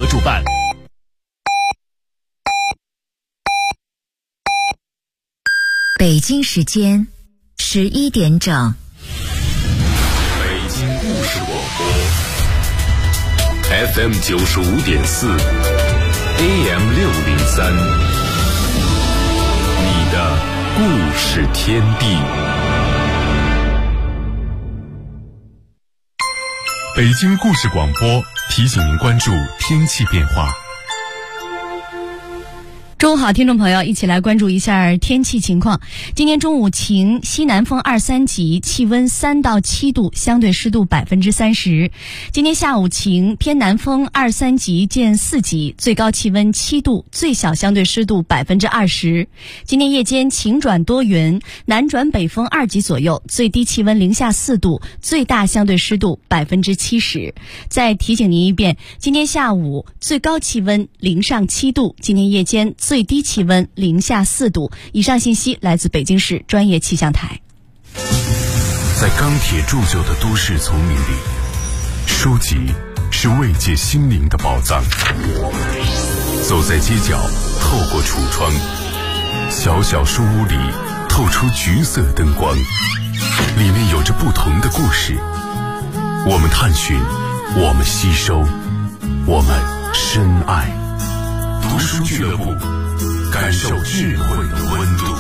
主办。 北京时间11点整。 北京故事广播 FM 95.4 AM 603，你的故事天地。北京故事广播提醒您关注天气变化。 中午好，听众朋友，一起来关注一下天气情况。今天中午晴，西南风2、3级，气温3到7度，相对湿度30%。今天下午晴，偏南风2、3级见4级，最高气温7度，最小相对湿度20%。今天夜间晴转多云，南转北风2级左右，最低气温零下4度，最大相对湿度70%。再提醒您一遍，今天下午最高气温零上7度，今天夜间最低气温零下4度。以上信息来自北京市专业气象台。 在钢铁铸就的都市丛林里，书籍是慰藉心灵的宝藏。走在街角，透过橱窗，小小书屋里透出橘色灯光，里面有着不同的故事。我们探寻，我们吸收，我们深爱。读书俱乐部，感受智慧的温度。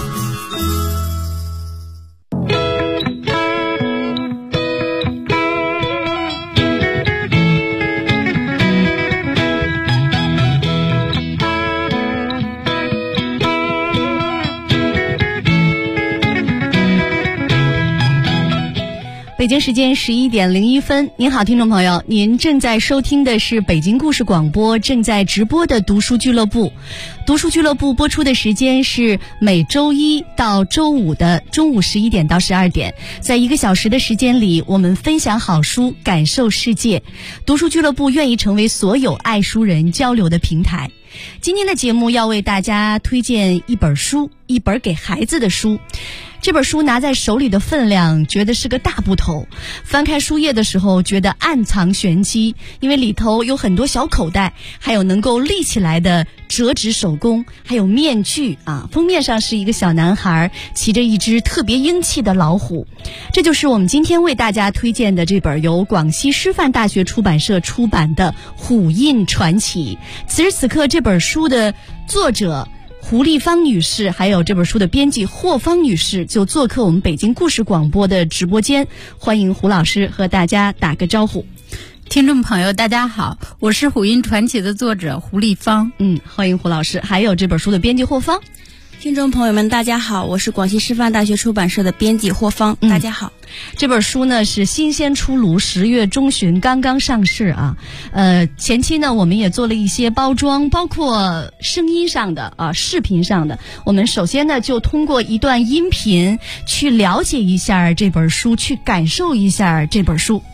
北京时间11点01分，您好，听众朋友，您正在收听的是北京故事广播正在直播的读书俱乐部。读书俱乐部播出的时间是每周一到周五的中午11点到12点，在1个小时的时间里，我们分享好书，感受世界。读书俱乐部愿意成为所有爱书人交流的平台。今天的节目要为大家推荐一本书，一本给孩子的书。这本书拿在手里的分量，觉得是个大部头。翻开书页的时候，觉得暗藏玄机，因为里头有很多小口袋，还有能够立起来的折纸手工，还有面具啊。封面上是一个小男孩骑着一只特别英气的老虎。这就是我们今天为大家推荐的这本由广西师范大学出版社出版的《虎印传奇》。此时此刻，这本书的作者胡丽芳女士，还有这本书的编辑霍芳女士就做客我们北京故事广播的直播间，欢迎胡老师和大家打个招呼。 听众朋友大家好，我是《虎印传奇》的作者胡丽芳。 欢迎胡老师，还有这本书的编辑霍芳。 听众朋友们大家好，我是广西师范大学出版社的编辑霍芳，大家好。 这本书呢是新鲜出炉，10月中旬刚刚上市啊。前期呢我们也做了一些包装，包括声音上的视频上的。我们首先呢就通过一段音频去了解一下这本书，去感受一下这本书。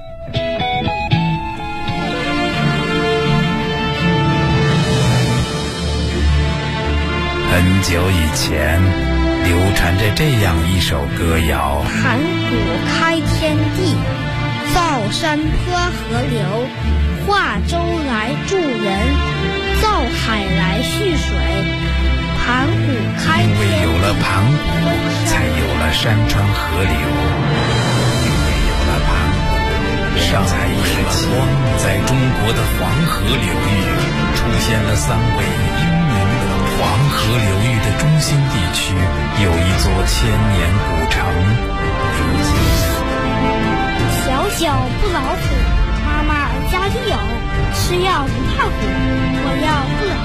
很久以前，流传着这样一首歌谣： 盘古开天地，造山坡河流，化舟来助人，造海来蓄水。盘古开天地， 因为有了盘古，才有了山川河流；因为有了盘古，上才有了光。在中国的黄河流域，出现了3位英明的。黄河流域的中心地区有一座千年古城，如今小小不老虎，妈妈家里有，吃药不怕苦，我要不老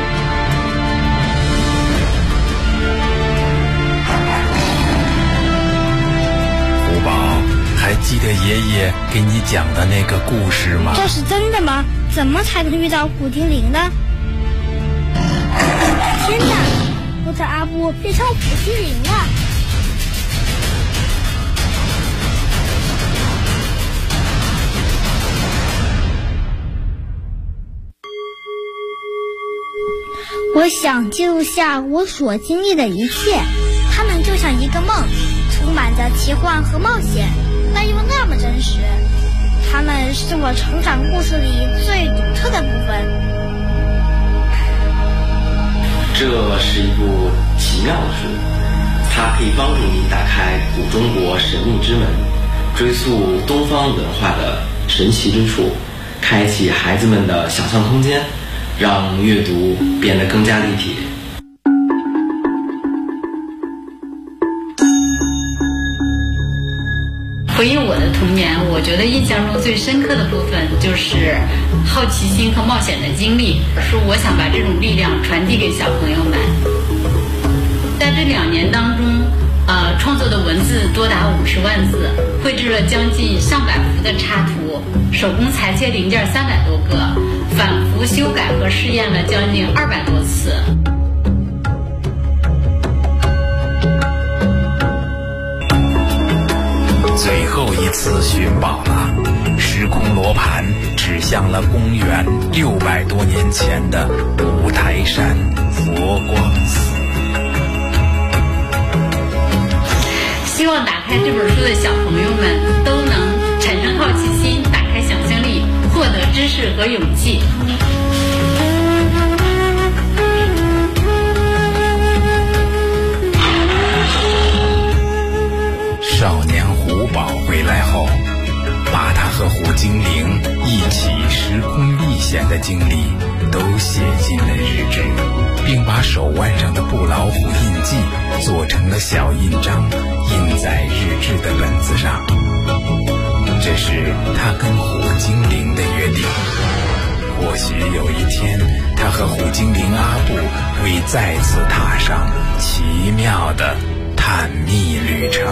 虎。虎宝，还记得爷爷给你讲的那个故事吗？ 这是真的吗？怎么才能遇到虎精灵呢？天哪！我的阿布变成虎精灵了。我想记录下我所经历的一切，它们就像一个梦，充满着奇幻和冒险，但又那么真实。它们是我成长故事里最独特的部分。 这是一部奇妙的书，它可以帮助你打开古中国神秘之门，追溯东方文化的神奇之处，开启孩子们的想象空间，让阅读变得更加立体。 回忆我的童年，我觉得印象中最深刻的部分就是好奇心和冒险的经历。说我想把这种力量传递给小朋友们。在这2年当中，创作的文字多达50万字，绘制了将近上百幅的插图，手工裁切零件300多个，反复修改和试验了将近200多次。 最后一次寻宝了，时空罗盘指向了公元600多年前的五台山佛光寺。 希望打开这本书的小朋友们都能产生好奇心，打开想象力，获得知识和勇气。 少年虎宝回来后，把他和虎精灵一起时空历险的经历都写进了日志，并把手腕上的布老虎印记做成了小印章，印在日志的本子上。这是他跟虎精灵的约定。或许有一天，他和虎精灵阿布会再次踏上奇妙的探秘旅程。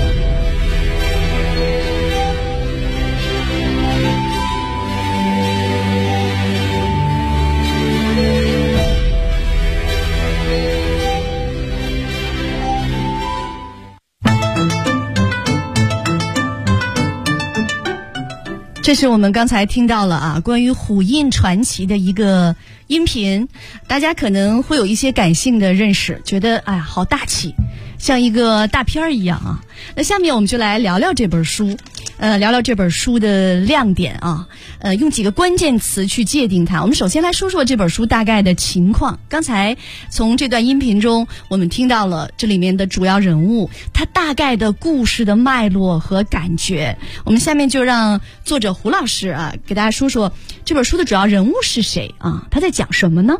这是我们刚才听到了关于虎印传奇的一个音频，大家可能会有一些感性的认识，觉得好大气，像一个大片儿一样啊。那下面我们就来聊聊这本书，聊聊这本书的亮点啊，用几个关键词去界定它。我们首先来说说这本书大概的情况。刚才从这段音频中，我们听到了这里面的主要人物，他大概的故事的脉络和感觉。我们下面就让作者胡老师给大家说说这本书的主要人物是谁啊？他在讲什么呢？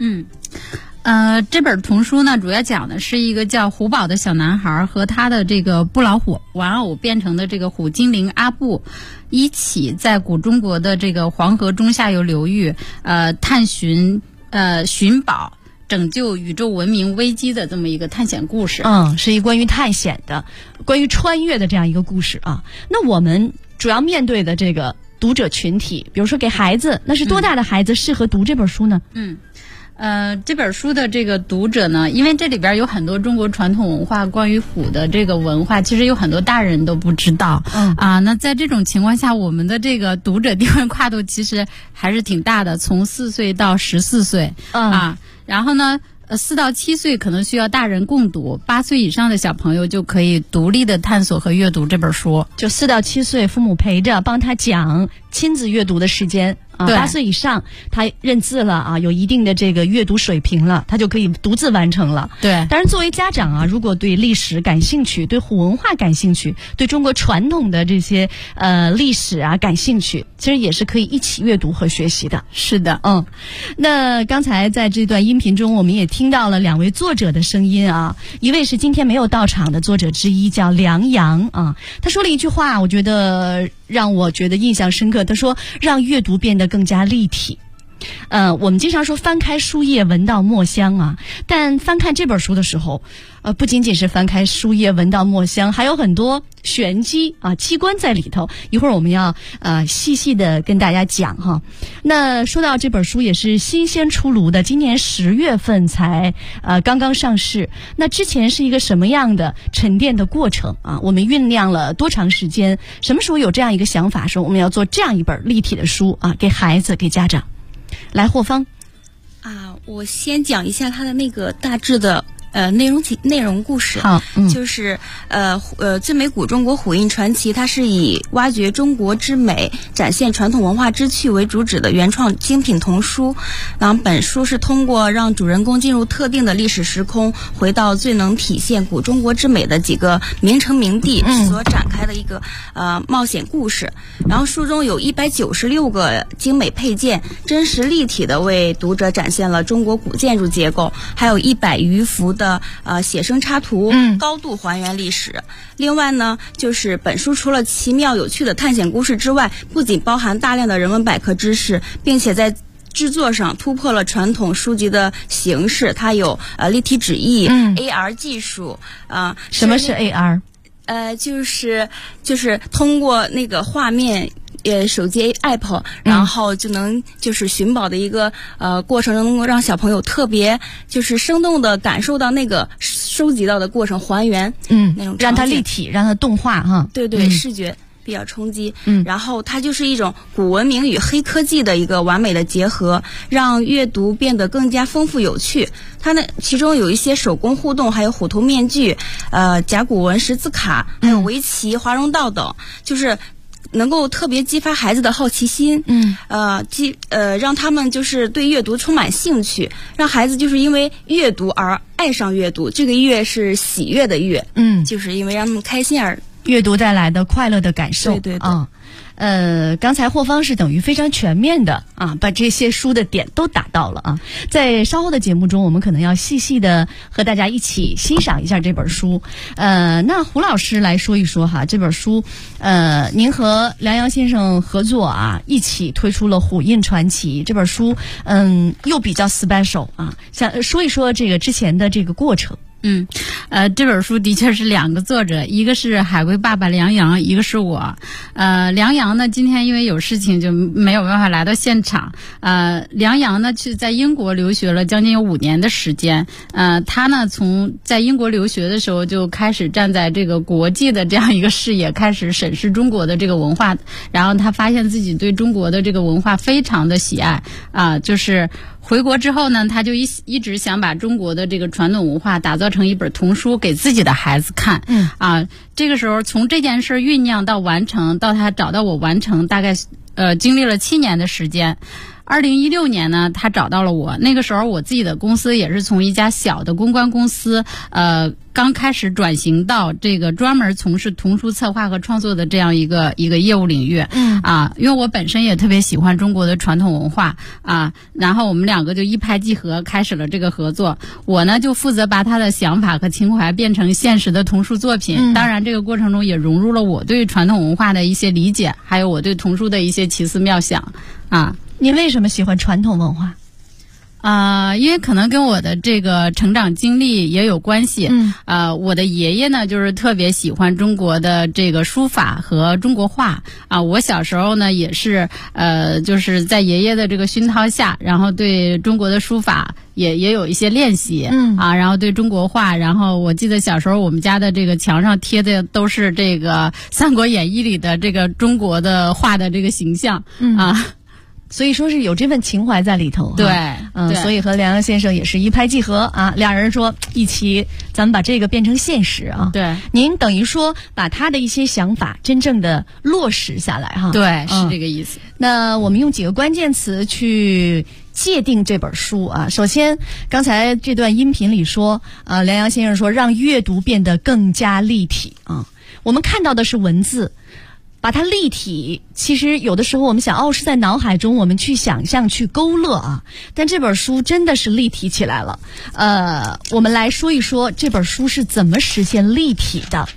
这本童书呢，主要讲的是一个叫虎宝的小男孩和他的这个布老虎玩偶变成的这个虎精灵阿布，一起在古中国的这个黄河中下游流域探寻寻宝，拯救宇宙文明危机的这么一个探险故事。 是一个关于探险的、关于穿越的这样一个故事啊。那我们主要面对的这个读者群体，比如说给孩子，那是多大的孩子适合读这本书呢？ 这本书的这个读者呢，因为这里边有很多中国传统文化，关于虎的这个文化，其实有很多大人都不知道。那在这种情况下，我们的这个读者地位跨度其实还是挺大的，从4岁到14岁然后呢，4到7岁可能需要大人共读，8岁以上的小朋友就可以独立的探索和阅读这本书。 就4到7岁，父母陪着帮他讲，亲子阅读的时间。8岁以上他认字了有一定的这个阅读水平了，他就可以独自完成了。 对， 当然作为家长如果对历史感兴趣，对虎文化感兴趣，对中国传统的这些历史感兴趣，其实也是可以一起阅读和学习的。 是的。 那刚才在这段音频中，我们也听到了2位作者的声音一位是今天没有到场的作者之一，叫梁阳他说了一句话，我觉得让我觉得印象深刻。他说让阅读变得更加立体。我们经常说翻开书页闻到墨香但翻看这本书的时候不仅仅是翻开书页闻到墨香，还有很多玄机机关在里头。一会儿我们要细细的跟大家讲那说到这本书也是新鲜出炉的，今年10月份才刚刚上市。那之前是一个什么样的沉淀的过程我们酝酿了多长时间？什么时候有这样一个想法，说我们要做这样一本立体的书给孩子给家长？来，霍芳。 我先讲一下它的那个大致的内容故事。 好， 就是最美古中国虎印传奇，它是以挖掘中国之美、展现传统文化之趣为主旨的原创精品童书。然后本书是通过让主人公进入特定的历史时空，回到最能体现古中国之美的几个名城名地所展开的一个冒险故事。然后书中有196个精美配件，真实立体的为读者展现了中国古建筑结构，还有100余幅的写生插图，高度还原历史。另外呢，就是本书除了奇妙有趣的探险故事之外，不仅包含大量的人文百科知识，并且在制作上突破了传统书籍的形式，它有立体纸艺、AR 技术什么是 AR？ 就是通过那个画面。手机 app， 然后就能就是寻宝的一个过程，能够让小朋友特别就是生动的感受到那个收集到的过程，还原那种让它立体，让它动画哈。 对，视觉比较冲击。然后它就是一种古文明与黑科技的一个完美的结合，让阅读变得更加丰富有趣。它呢，其中有一些手工互动，还有虎头面具、甲骨文识字卡，还有围棋、华容道等，就是能够特别激发孩子的好奇心，让他们就是对阅读充满兴趣，让孩子就是因为阅读而爱上阅读。这个阅是喜悦的悦，就是因为让他们开心而阅读带来的快乐的感受。 对。 刚才霍芳是等于非常全面的把这些书的点都打到了啊。在稍后的节目中，我们可能要细细的和大家一起欣赏一下这本书。那胡老师来说一说哈，这本书，您和梁阳先生合作一起推出了《虎印传奇》这本书，又比较 special 想说一说这个之前的这个过程。 这本书的确是2个作者，一个是海龟爸爸梁阳，一个是我。梁阳呢，今天因为有事情就没有办法来到现场。梁阳呢，在英国留学了将近有5年的时间。他呢，从在英国留学的时候就开始站在这个国际的这样一个视野，开始审视中国的这个文化。然后他发现自己对中国的这个文化非常的喜爱就是回国之后呢，他就一直想把中国的这个传统文化打造成一本童书给自己的孩子看。这个时候从这件事酝酿到完成，到他找到我完成，大概经历了7年的时间。2016年呢，他找到了我。那个时候我自己的公司也是从一家小的公关公司，刚开始转型到这个专门从事童书策划和创作的这样一个业务领域。因为我本身也特别喜欢中国的传统文化然后我们2个就一拍即合，开始了这个合作。我呢就负责把他的想法和情怀变成现实的童书作品。当然这个过程中也融入了我对传统文化的一些理解，还有我对童书的一些奇思妙想您为什么喜欢传统文化？ 因为可能跟我的这个成长经历也有关系。我的爷爷呢，就是特别喜欢中国的这个书法和中国画我小时候呢，也是就是在爷爷的这个熏陶下，然后对中国的书法也有一些练习。然后对中国画，然后我记得小时候我们家的这个墙上贴的都是这个《三国演义》里的这个中国的画的这个形象所以说是有这份情怀在里头。 对， 所以和梁阳先生也是一拍即合2人说一起咱们把这个变成现实对， 您等于说把他的一些想法真正的落实下来对，是这个意思。 那我们用几个关键词去界定这本书首先刚才这段音频里说梁阳先生说让阅读变得更加立体我们看到的是文字，把它立体，其实有的时候我们想是在脑海中我们去想象去勾勒但这本书真的是立体起来了。我们来说一说这本书是怎么实现立体的。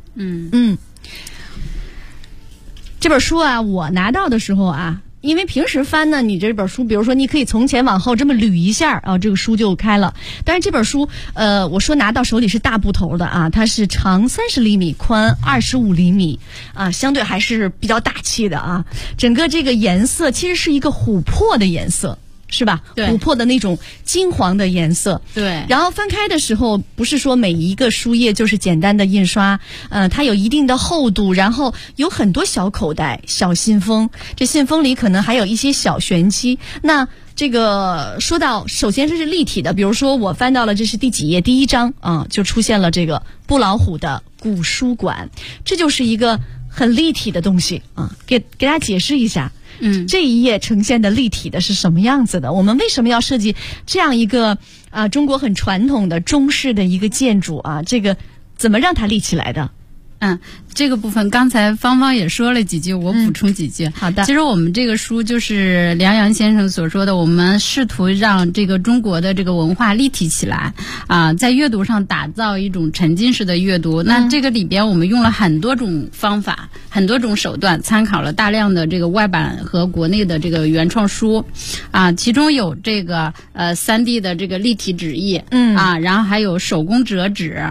这本书我拿到的时候因为平时翻呢，你这本书，比如说你可以从前往后这么捋一下这个书就开了。但是这本书，我说拿到手里是大部头的它是长30厘米，宽25厘米相对还是比较大气的整个这个颜色其实是一个琥珀的颜色。是吧？ 对， 琥珀的那种金黄的颜色。 对。 然后翻开的时候，不是说每一个书页就是简单的印刷，它有一定的厚度，然后有很多小口袋、小信封，这信封里可能还有一些小玄机。那这个说到，首先这是立体的，比如说我翻到了这是第几页，第1章啊，就出现了这个布老虎的古书馆，这就是一个很立体的东西啊，给大家解释一下。这一页呈现的立体的是什么样子的？我们为什么要设计这样一个中国很传统的中式的一个建筑啊？这个怎么让它立起来的？ 这个部分刚才芳芳也说了几句，我补充几句。 好的。 其实我们这个书就是梁阳先生所说的，我们试图让这个中国的这个文化立体起来啊，在阅读上打造一种沉浸式的阅读。那这个里边我们用了很多种方法，很多种手段，参考了大量的这个外版和国内的这个原创书啊，其中有这个3D 的这个立体纸艺，然后还有手工折纸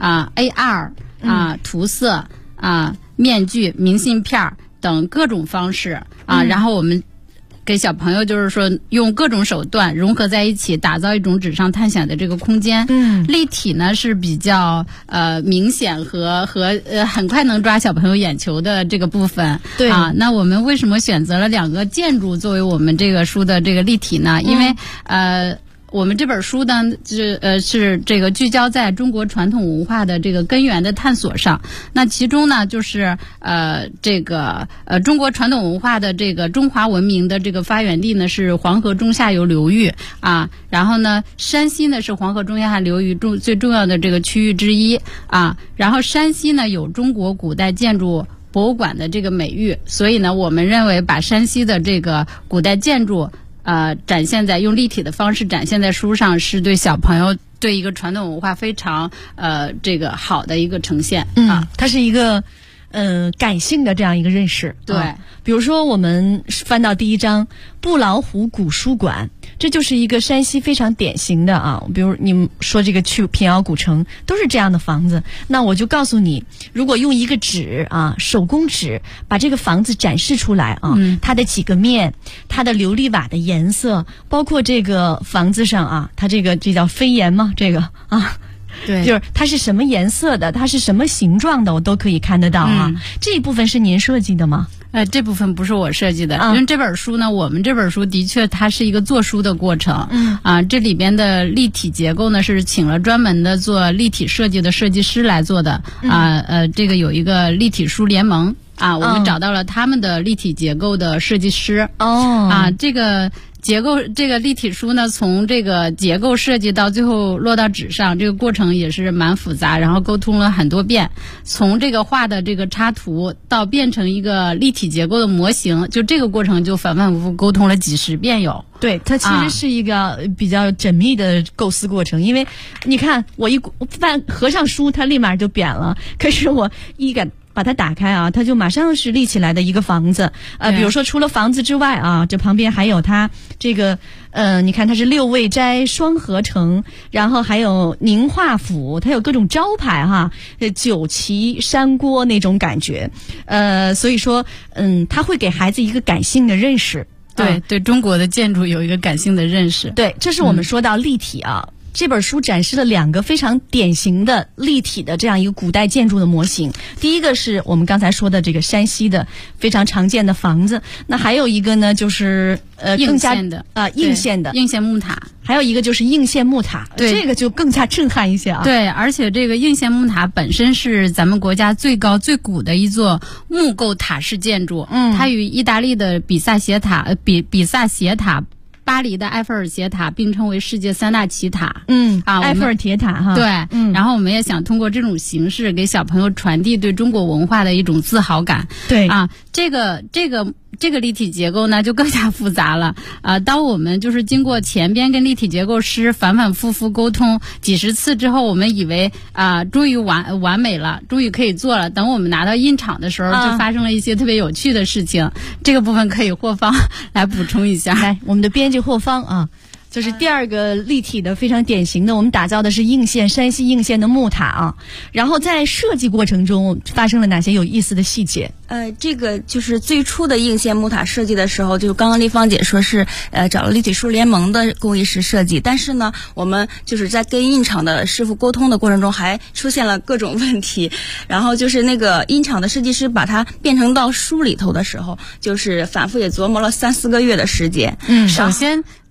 AR 涂色面具、明信片等各种方式然后我们给小朋友就是说用各种手段融合在一起，打造一种纸上探险的这个空间。立体呢是比较明显和很快能抓小朋友眼球的这个部分。 对那我们为什么选择了2个建筑作为我们这个书的这个立体呢？因为我们这本书呢，是这个聚焦在中国传统文化的这个根源的探索上。那其中呢，就是中国传统文化的这个中华文明的这个发源地呢是黄河中下游流域然后呢，山西呢是黄河中下游流域最重要的这个区域之一然后山西呢有中国古代建筑博物馆的这个美誉，所以呢，我们认为把山西的这个古代建筑展现在用立体的方式展现在书上，是对小朋友对一个传统文化非常这个好的一个呈现它是一个感性的这样一个认识。 对比如说我们翻到第1章布老虎古书馆，这就是一个山西非常典型的比如你们说这个去平遥古城都是这样的房子，那我就告诉你，如果用一个纸手工纸把这个房子展示出来它的几个面，它的琉璃瓦的颜色，包括这个房子上它这叫飞檐吗？这个对， 就是它是什么颜色的，它是什么形状的，我都可以看得到这一部分是您设计的吗？ 这部分不是我设计的，因为这本书呢，我们这本书的确它是一个做书的过程。这里边的立体结构呢是请了专门的做立体设计的设计师来做的。这个有一个立体书联盟我们找到了他们的立体结构的设计师。这个结构这个立体书呢，从这个结构设计到最后落到纸上，这个过程也是蛮复杂，然后沟通了很多遍，从这个画的这个插图到变成一个立体结构的模型，就这个过程就反反复复沟通了几10遍有。 对，它其实是一个比较缜密的构思过程，因为你看我合上书，它立马就扁了，可是我把它打开它就马上是立起来的一个房子。比如说除了房子之外这旁边还有它这个你看它是6味斋双合成，然后还有宁化府，它有各种招牌酒旗山锅那种感觉。所以说它会给孩子一个感性的认识。 对中国的建筑有一个感性的认识。 对，这是我们说到立体这本书展示了2个非常典型的立体的这样一个古代建筑的模型。第一个是我们刚才说的这个山西的非常常见的房子，那还有一个呢就是更加应县的应县木塔， 还有一个就是应县木塔，这个就更加震撼一些对，而且这个应县木塔本身是咱们国家最高最古的一座木构塔式建筑。它与意大利的比萨斜塔巴黎的埃菲尔斜塔并称为世界3大奇塔。 埃菲尔铁塔对，然后我们也想通过这种形式给小朋友传递对中国文化的一种自豪感。 对这个立体结构呢就更加复杂了当我们就是经过前边跟立体结构师反反复复沟通几10次之后，我们以为终于完美了，终于可以做了。等我们拿到印厂的时候，就发生了一些特别有趣的事情。这个部分可以霍芳来补充一下。 来，我们的编辑霍芳就是第2个立体的非常典型的，我们打造的是山西应县的木塔然后在设计过程中发生了哪些有意思的细节？ 这个就是最初的应县木塔设计的时候，就刚刚丽芳姐说是找了立体书联盟的工艺师设计，但是呢，我们就是在跟印厂的师傅沟通的过程中还出现了各种问题，然后就是那个印厂的设计师把它变成到书里头的时候，就是反复也琢磨了3-4个月的时间。 首先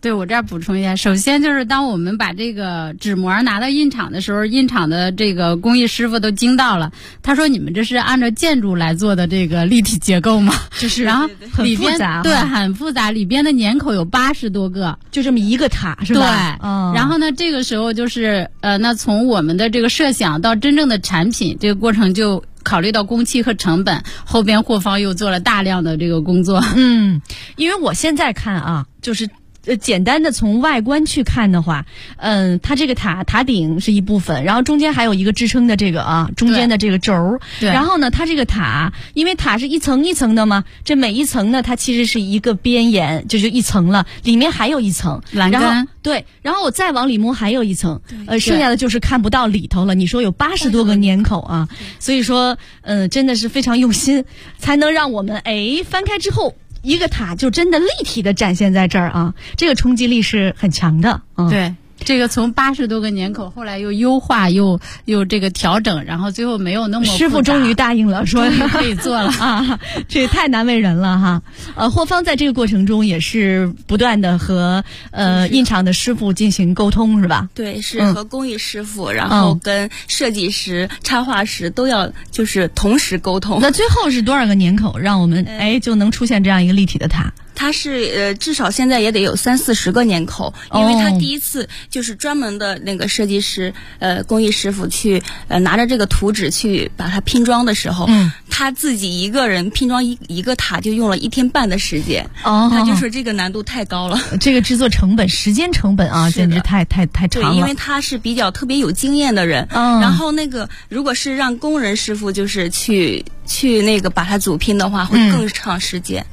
对，我这儿补充一下，首先就是当我们把这个纸膜拿到印厂的时候，印厂的这个工艺师傅都惊到了，他说你们这是按照建筑来做的这个立体结构吗？ 就是然后里边很复杂， 对，很复杂，里边的年口有80多个， 就这么一个塔是吧？ 对，然后呢，这个时候就是那从我们的这个设想到真正的产品，这个过程就考虑到工期和成本，后边货方又做了大量的这个工作。 因为我现在看啊，就是简单的从外观去看的话，它这个塔顶是一部分，然后中间还有一个支撑的这个中间的这个轴，然后呢，它这个塔，因为塔是一层一层的嘛，这每一层呢，它其实是一个边沿，这就一层了，里面还有一层栏杆， 对，然后我再往里摸还有一层，剩下的就是看不到里头了。你说有80多个年口啊，所以说，真的是非常用心，才能让我们翻开之后。一个塔就真的立体的展现在这儿啊，这个冲击力是很强的。 对，这个从80多个年口，后来又优化又这个调整，然后最后没有那么复杂， 师傅终于答应了，说可以做了啊，这也太难为人了哈。货方在这个过程中也是不断的和印厂的师傅进行沟通，是吧？ 对，是和工艺师傅，然后跟设计师、插画师都要就是同时沟通。 那最后是多少个年口，让我们就能出现这样一个立体的塔？ 它是至少现在也得有30-40个年口，因为它第一次就是专门的那个设计师工艺师傅去拿着这个图纸去把它拼装的时候，他自己一个人拼装一个塔就用了1天半的时间。他就说这个难度太高了，这个制作成本、时间成本啊，简直太长了。 对，因为他是比较特别有经验的人，然后那个如果是让工人师傅就是去那个把它组拼的话，会更长时间。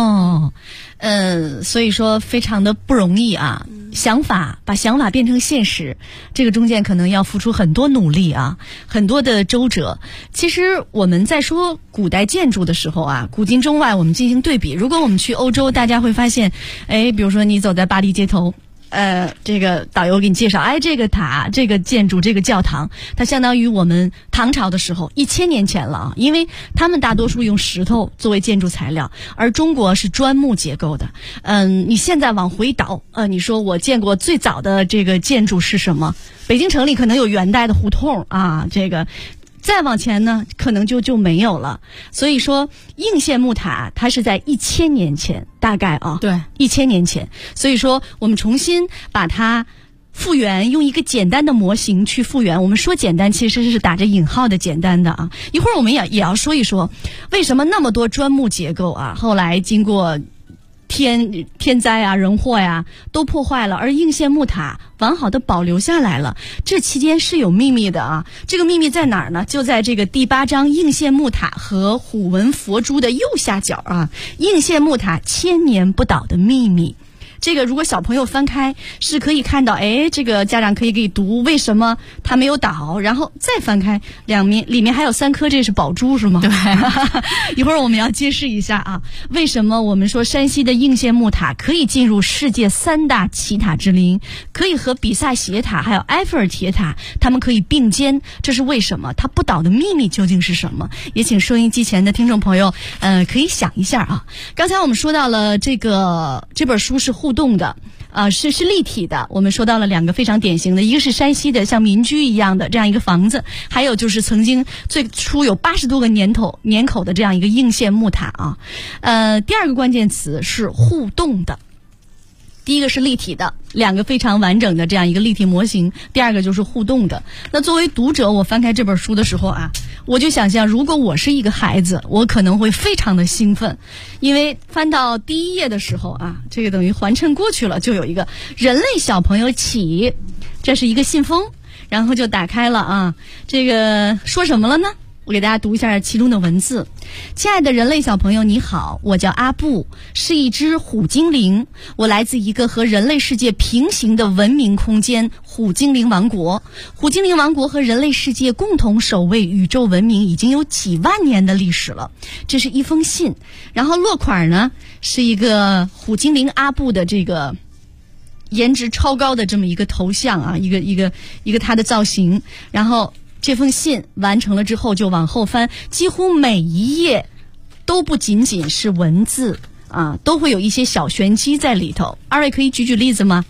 所以说非常的不容易啊。把想法变成现实，这个中间可能要付出很多努力啊，很多的周折。其实我们在说古代建筑的时候啊，古今中外我们进行对比。如果我们去欧洲，大家会发现，比如说你走在巴黎街头，这个导游给你介绍，这个塔、这个建筑、这个教堂，它相当于我们唐朝的时候1000年前了啊，因为他们大多数用石头作为建筑材料，而中国是砖木结构的。你现在往回倒，你说我见过最早的这个建筑是什么？北京城里可能有元代的胡同啊，这个。再往前呢，可能就没有了。所以说，应县木塔它是在1000年前，大概啊， 对 ，1000年前。所以说，我们重新把它复原，用一个简单的模型去复原。我们说简单，其实是打着引号的简单的啊。一会儿我们也要说一说，为什么那么多砖木结构啊，后来经过天灾啊、人祸呀，都破坏了，而应县木塔完好的保留下来了。这期间是有秘密的啊，这个秘密在哪儿呢？就在这个第8章应县木塔和虎纹佛珠的右下角啊，应县木塔1000年不倒的秘密。这个如果小朋友翻开是可以看到，这个家长可以给读为什么它没有倒，然后再翻开里面还有3颗，这是宝珠是吗？ 对， 一会儿我们要揭示一下啊，为什么我们说山西的应县木塔可以进入世界3大奇塔之林，可以和比萨斜塔还有埃菲尔铁塔它们可以并肩，这是为什么？它不倒的秘密究竟是什么？也请收音机前的听众朋友可以想一下啊。刚才我们说到了这本书是互动的，是立体的。我们说到了2个非常典型的，一个是山西的像民居一样的这样一个房子，还有就是曾经最初有80多个年口的这样一个应县木塔啊。第2个关键词是互动的。第一个是立体的，2个非常完整的这样一个立体模型，第2个就是互动的。那作为读者，我翻开这本书的时候啊，我就想象如果我是一个孩子，我可能会非常的兴奋，因为翻到第1页的时候啊，这个等于环衬过去了，就有一个人类小朋友起，这是一个信封，然后就打开了啊，这个说什么了呢？我给大家读一下其中的文字。亲爱的人类小朋友你好，我叫阿布，是一只虎精灵，我来自一个和人类世界平行的文明空间虎精灵王国。虎精灵王国和人类世界共同守卫宇宙文明已经有几万年的历史了。这是一封信，然后落款呢是一个虎精灵阿布的这个颜值超高的这么一个头像啊，一个他的造型。然后这封信完成了之后就往后翻，几乎每一页都不仅仅是文字， 啊，都会有一些小玄机在里头。二位可以举举例子吗？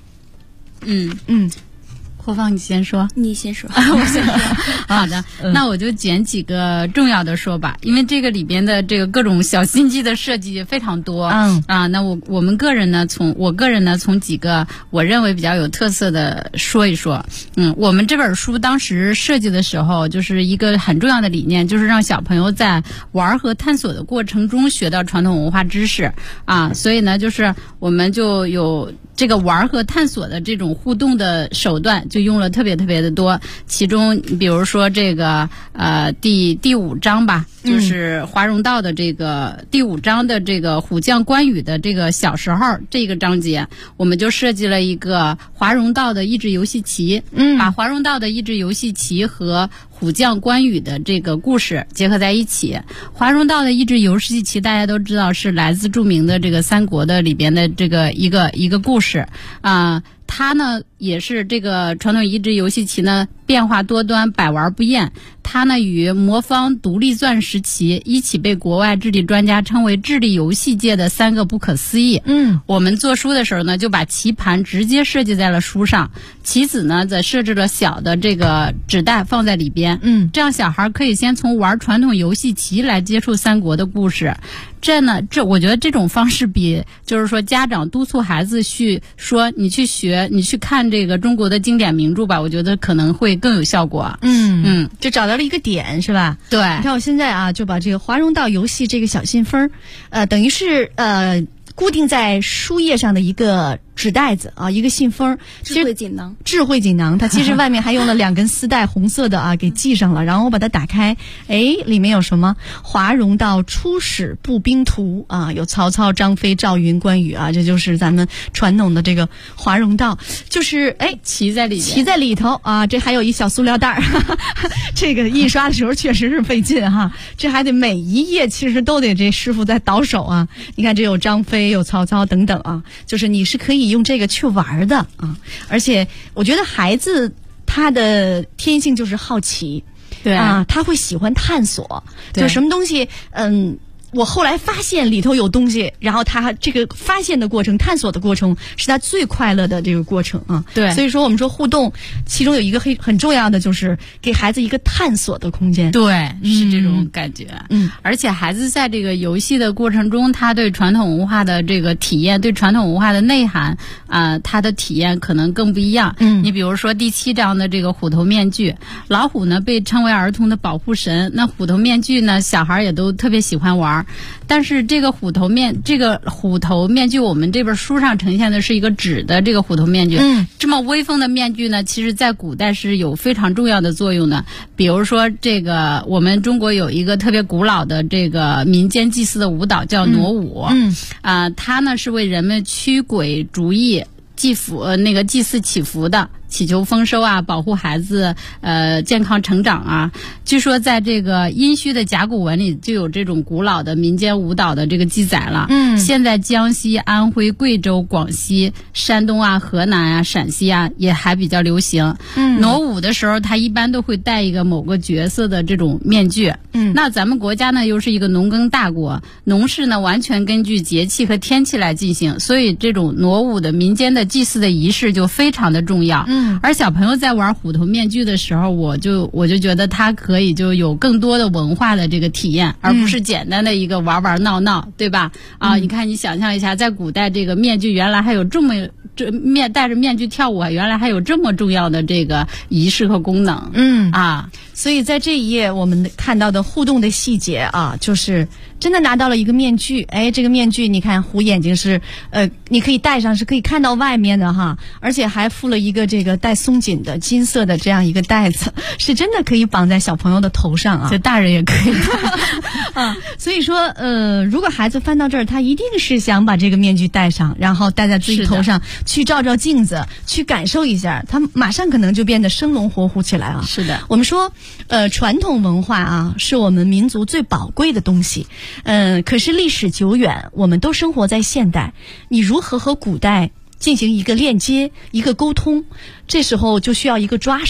霍芳，你先说。 你先说。 我先说。好的，那我就捡几个重要的说吧，因为这个里边的这个各种小心机的设计非常多。那我个人呢，从几个我认为比较有特色的说一说。我们这本书当时设计的时候，就是一个很重要的理念，就是让小朋友在玩和探索的过程中学到传统文化知识啊。所以呢，就是我们就有这个玩和探索的这种互动的手段，就用了特别的多。其中比如说这个第5章吧，就是华容道的这个第5章的这个虎将关羽的这个小时候这个章节，我们就设计了一个华容道的益智游戏棋，把华容道的益智游戏棋和虎将关羽的这个故事结合在一起。华容道的益智游戏棋大家都知道是来自著名的这个三国的里边的这个一个故事啊。它呢也是这个传统益智游戏棋呢变化多端，百玩不厌。它呢与魔方独立钻石棋一起被国外智力专家称为智力游戏界的3个不可思议。我们做书的时候呢，就把棋盘直接设计在了书上，棋子呢则设置了小的这个纸袋放在里边。这样小孩可以先从玩传统游戏棋来接触三国的故事。我觉得这种方式比就是说家长督促孩子去说你去看这个中国的经典名著吧，我觉得可能会更有效果。 就找到了一个点是吧？ 对， 你看我现在啊，就把这个华容道游戏这个小信封等于是固定在书页上的一个纸袋子啊，一个信封， 智慧锦囊， 它其实外面还用了2根丝带，红色的啊，给系上了。然后我把它打开，里面有什么？华容道出使步兵图啊，有曹操、张飞、赵云、关羽啊，这就是咱们传统的这个华容道，就是骑在里头啊，这还有一小塑料袋这个印刷的时候确实是费劲哈，这还得每一页其实都得这师傅在倒手啊。你看这有张飞，有曹操等等啊，就是你是可以用这个去玩的啊。而且我觉得孩子他的天性就是好奇， 对啊，他会喜欢探索，就什么东西我后来发现里头有东西，然后他这个发现的过程、探索的过程是他最快乐的这个过程啊。 对， 所以说我们说互动，其中有一个很重要的就是给孩子一个探索的空间。 对，是这种感觉。而且孩子在这个游戏的过程中，他对传统文化的这个体验，对传统文化的内涵他的体验可能更不一样。你比如说第7章的这个虎头面具，老虎呢被称为儿童的保护神，那虎头面具呢，小孩也都特别喜欢玩。但是这个虎头面具，我们这本书上呈现的是一个纸的这个虎头面具。这么威风的面具呢，其实在古代是有非常重要的作用的。比如说这个我们中国有一个特别古老的这个民间祭祀的舞蹈叫傩舞。它呢是为人们驱鬼逐疫、祭祀祈福的，祈求丰收啊，保护孩子健康成长啊。据说在这个殷墟的甲骨文里就有这种古老的民间舞蹈的这个记载了。现在江西、安徽、贵州、广西、山东啊、河南啊、陕西啊也还比较流行。傩舞的时候，他一般都会戴一个某个角色的这种面具。那咱们国家呢又是一个农耕大国，农事呢完全根据节气和天气来进行，所以这种傩舞的民间的祭祀的仪式就非常的重要。而小朋友在玩虎头面具的时候，我就觉得他可以就有更多的文化的这个体验，而不是简单的一个玩玩闹闹，对吧？你看，你想象一下，在古代这个面具原来还有戴着面具跳舞，原来还有这么重要的这个仪式和功能。 所以在这一页我们看到的互动的细节啊，就是真的拿到了一个面具，这个面具你看虎眼睛是你可以戴上，是可以看到外面的哈，而且还附了一个这个带松紧的金色的这样一个带子，是真的可以绑在小朋友的头上啊， 就大人也可以所以说如果孩子翻到这儿，他一定是想把这个面具戴上，然后戴在自己头上，去照照镜子，去感受一下，他马上可能就变得生龙活虎起来了。 是的， 我们说传统文化啊是我们民族最宝贵的东西。可是历史久远，我们都生活在现代，你如何和古代进行一个链接、一个沟通？这时候就需要一个抓手。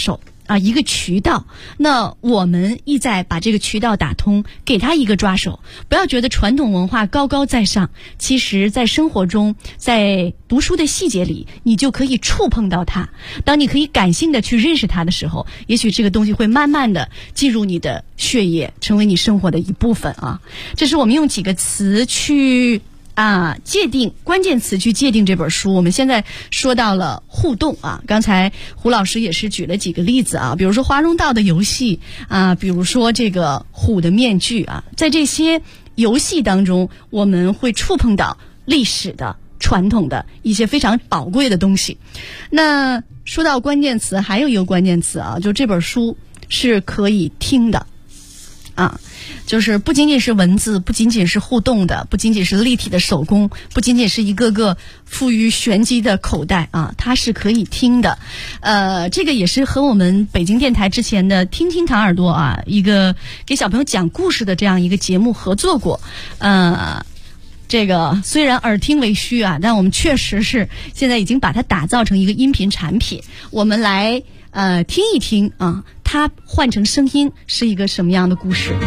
一个渠道，那我们意在把这个渠道打通，给他一个抓手。不要觉得传统文化高高在上，其实在生活中，在读书的细节里，你就可以触碰到它。当你可以感性的去认识它的时候，也许这个东西会慢慢的进入你的血液，成为你生活的一部分啊。这是我们用几个词去界定关键词去界定这本书。我们现在说到了互动啊，刚才胡老师也是举了几个例子啊，比如说华容道的游戏啊，比如说这个虎的面具啊，在这些游戏当中，我们会触碰到历史的、传统的一些非常宝贵的东西。那说到关键词，还有一个关键词啊，就这本书是可以听的啊。就是不仅仅是文字，不仅仅是互动的，不仅仅是立体的手工，不仅仅是一个个富于玄机的口袋啊，它是可以听的。这个也是和我们北京电台之前的听听唐耳朵啊，一个给小朋友讲故事的这样一个节目合作过。这个虽然耳听为虚啊，但我们确实是现在已经把它打造成一个音频产品。我们来听一听啊，它换成声音是一个什么样的故事。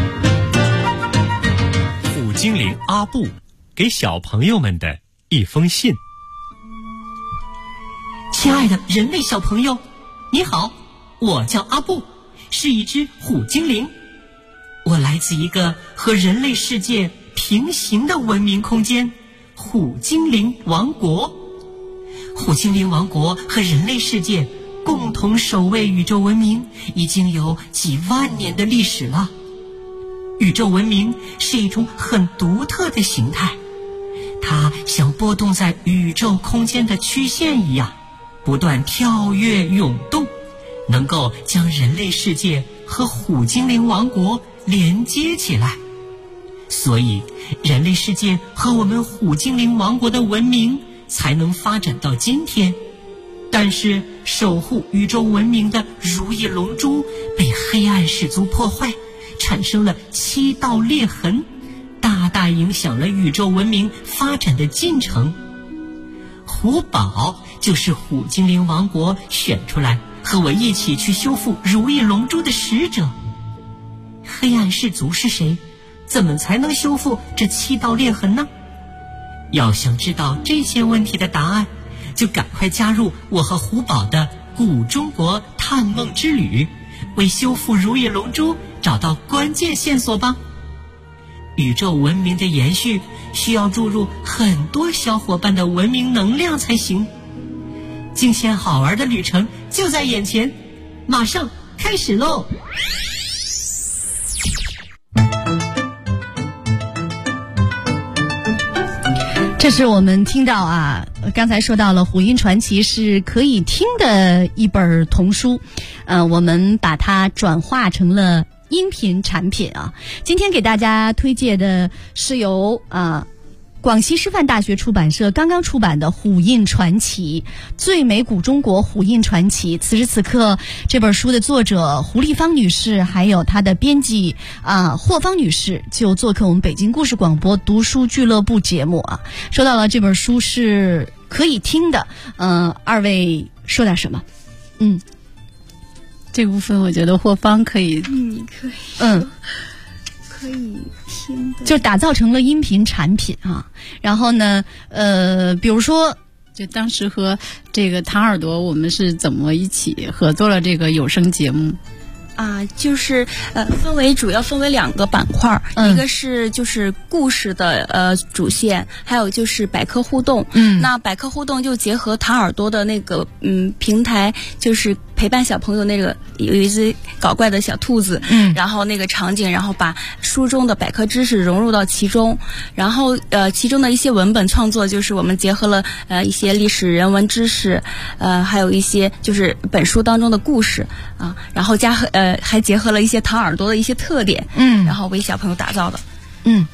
虎精灵阿布给小朋友们的一封信。 亲爱的人类小朋友，你好，我叫阿布，是一只虎精灵。我来自一个和人类世界平行的文明空间——虎精灵王国。虎精灵王国和人类世界共同守卫宇宙文明已经有几万年的历史了。宇宙文明是一种很独特的形态，它像波动在宇宙空间的曲线一样，不断跳跃涌动，能够将人类世界和虎精灵王国连接起来。所以人类世界和我们虎精灵王国的文明才能发展到今天。但是守护宇宙文明的如意龙珠被黑暗氏族破坏，产生了7道裂痕，大大影响了宇宙文明发展的进程。虎宝就是虎精灵王国选出来和我一起去修复如意龙珠的使者。黑暗氏族是谁？怎么才能修复这7道裂痕呢？要想知道这些问题的答案，就赶快加入我和虎宝的古中国探梦之旅，为修复如意龙珠找到关键线索吧。宇宙文明的延续需要注入很多小伙伴的文明能量才行。惊险好玩的旅程就在眼前，马上开始喽！ 这是我们听到啊，刚才说到了《虎鹰传奇》是可以听的一本童书，我们把它转化成了音频产品啊。今天给大家推荐的是由广西师范大学出版社刚刚出版的《虎印传奇》，最美古中国虎印传奇。此时此刻，这本书的作者胡丽芳女士，还有她的编辑霍芳女士，就做客我们北京故事广播读书俱乐部节目啊。说到了这本书是可以听的，二位说点什么？ 这个部分我觉得霍芳可以， 你可以，可以听的， 就打造成了音频产品啊。然后呢，比如说， 就当时和这个唐耳朵，我们是怎么一起合作了这个有声节目？ 就是主要分为2个板块，一个是就是故事的主线，还有就是百科互动。那百科互动就结合唐耳朵的那个平台，就是陪伴小朋友那个有一只搞怪的小兔子，然后那个场景，然后把书中的百科知识融入到其中，然后其中的一些文本创作，就是我们结合了一些历史人文知识，还有一些就是本书当中的故事啊，然后还结合了一些唐耳朵的一些特点，然后为小朋友打造的。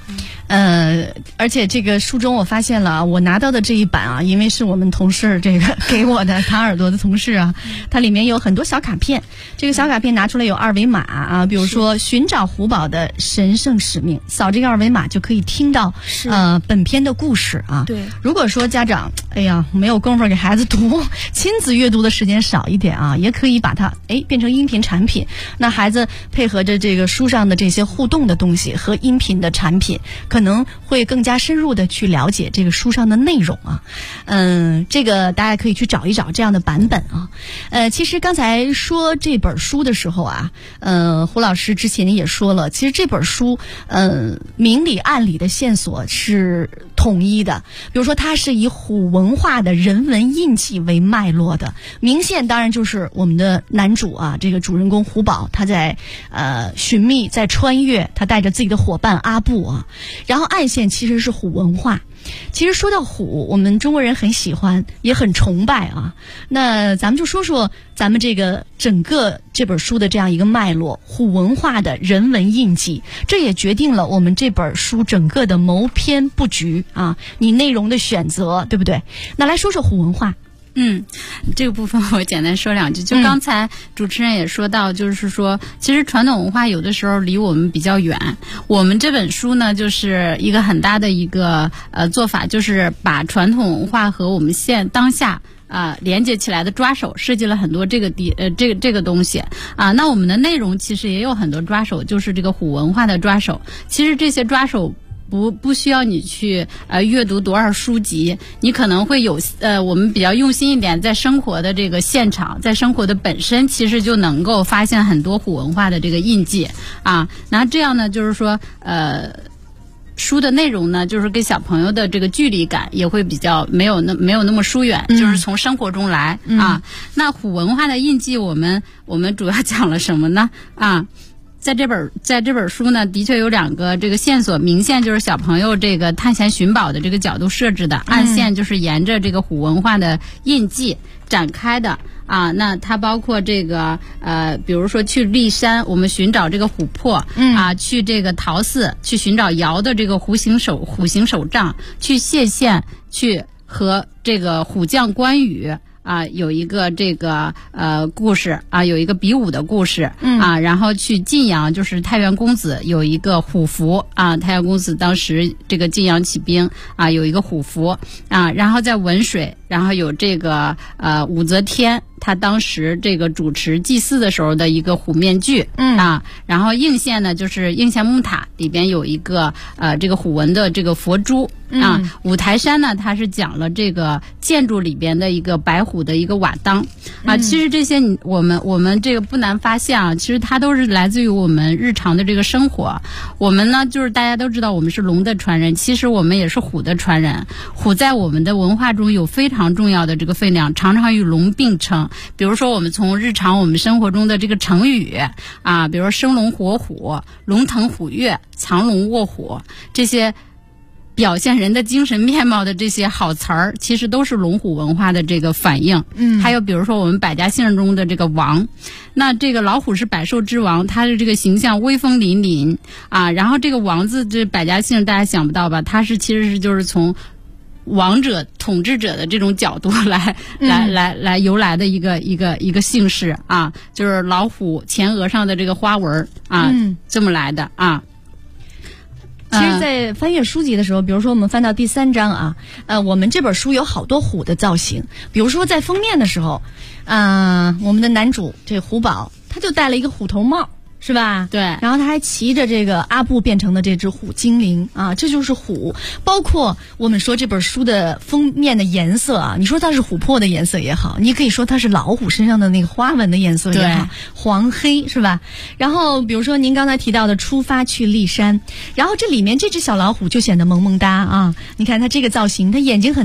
而且这个书中我发现了，我拿到的这一版啊，因为是我们同事这个给我的唐耳朵的同事啊，它里面有很多小卡片，这个小卡片拿出来有二维码啊，比如说寻找虎宝的神圣使命，扫这个二维码就可以听到本篇的故事啊。 对， 如果说家长没有功夫给孩子读，亲子阅读的时间少一点啊，也可以把它变成音频产品。那孩子配合着这个书上的这些互动的东西和音频的产品，可能会更加深入的去了解这个书上的内容啊。这个大家可以去找一找这样的版本啊。其实刚才说这本书的时候啊，胡老师之前也说了，其实这本书明里暗里的线索是统一的。比如说它是以虎文化的人文印记为脉络的，明线当然就是我们的男主啊，这个主人公虎宝，他在寻觅，在穿越，他带着自己的伙伴阿布啊，然后暗线其实是虎文化。其实说到虎，我们中国人很喜欢，也很崇拜啊。那咱们就说说咱们这个整个这本书的这样一个脉络，虎文化的人文印记，这也决定了我们这本书整个的谋篇布局啊，你内容的选择，对不对？那来说说虎文化。 这个部分我简单说两句。就刚才主持人也说到，就是说其实传统文化有的时候离我们比较远。我们这本书呢，就是一个很大的一个做法，就是把传统文化和我们当下连接起来的抓手，设计了很多这个东西啊。那我们的内容其实也有很多抓手，就是这个虎文化的抓手。其实这些抓手不需要你去阅读多少书籍，你可能会有我们比较用心一点，在生活的这个现场，在生活的本身，其实就能够发现很多虎文化的这个印记啊。然后这样呢，就是说书的内容呢，就是给小朋友的这个距离感也会比较没有那么疏远，就是从生活中来啊。那虎文化的印记，我们主要讲了什么呢？在这本书呢，的确有两个这个线索，明线就是小朋友这个探险寻宝的这个角度设置的，暗线就是沿着这个虎文化的印记展开的啊。那它包括这个比如说去骊山，我们寻找这个琥珀去这个陶寺去寻找尧的这个虎形手杖，去谢县去和这个虎将关羽有一个这个故事有一个比武的故事然后去晋阳，就是太原公子有一个虎符太原公子当时这个晋阳起兵有一个虎符然后在文水，然后有这个武则天他当时这个主持祭祀的时候的一个虎面具然后应县呢，就是应县木塔里边有一个这个虎纹的这个佛珠五台山呢，它是讲了这个建筑里边的一个白虎的一个瓦当其实这些我们这个不难发现其实它都是来自于我们日常的这个生活。我们呢，就是大家都知道我们是龙的传人，其实我们也是虎的传人。虎在我们的文化中有非常重要的这个分量，常常与龙并称。比如说我们从日常我们生活中的这个成语比如说生龙活虎、龙腾虎跃、藏龙卧虎，这些表现人的精神面貌的这些好词儿，其实都是龙虎文化的这个反应还有比如说我们百家姓中的这个王，那这个老虎是百兽之王，它的这个形象威风凛凛然后这个王字，这百家姓大家想不到吧，它其实是就是从王者统治者的这种角度来由来的一个姓氏就是老虎前额上的这个花纹这么来的其实在翻阅书籍的时候，比如说我们翻到第3章我们这本书有好多虎的造型。比如说在封面的时候我们的男主这虎宝他就戴了一个虎头帽，是吧？ 对。 然后他还骑着这个阿布变成的这只虎精灵这就是虎。包括我们说这本书的封面的颜色你说它是琥珀的颜色也好，你可以说它是老虎身上的那个花纹的颜色也好，黄黑是吧？然后比如说您刚才提到的出发去骊山，然后这里面这只小老虎就显得萌萌哒你看它这个造型，它眼睛很大，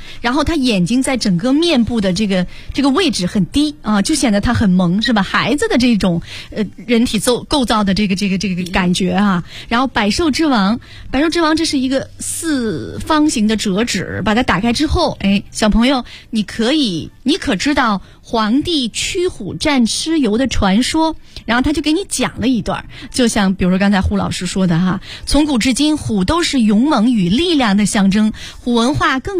然后他眼睛在整个面部的这个位置很低啊，就显得他很萌，是吧？孩子的这种人体构造的这个感觉啊。然后百兽之王这是一个四方形的折纸，把它打开之后，小朋友你可知道黄帝驱虎战蚩尤的传说？然后他就给你讲了一段，就像比如说刚才胡老师说的哈，从古至今虎都是勇猛与力量的象征，虎文化更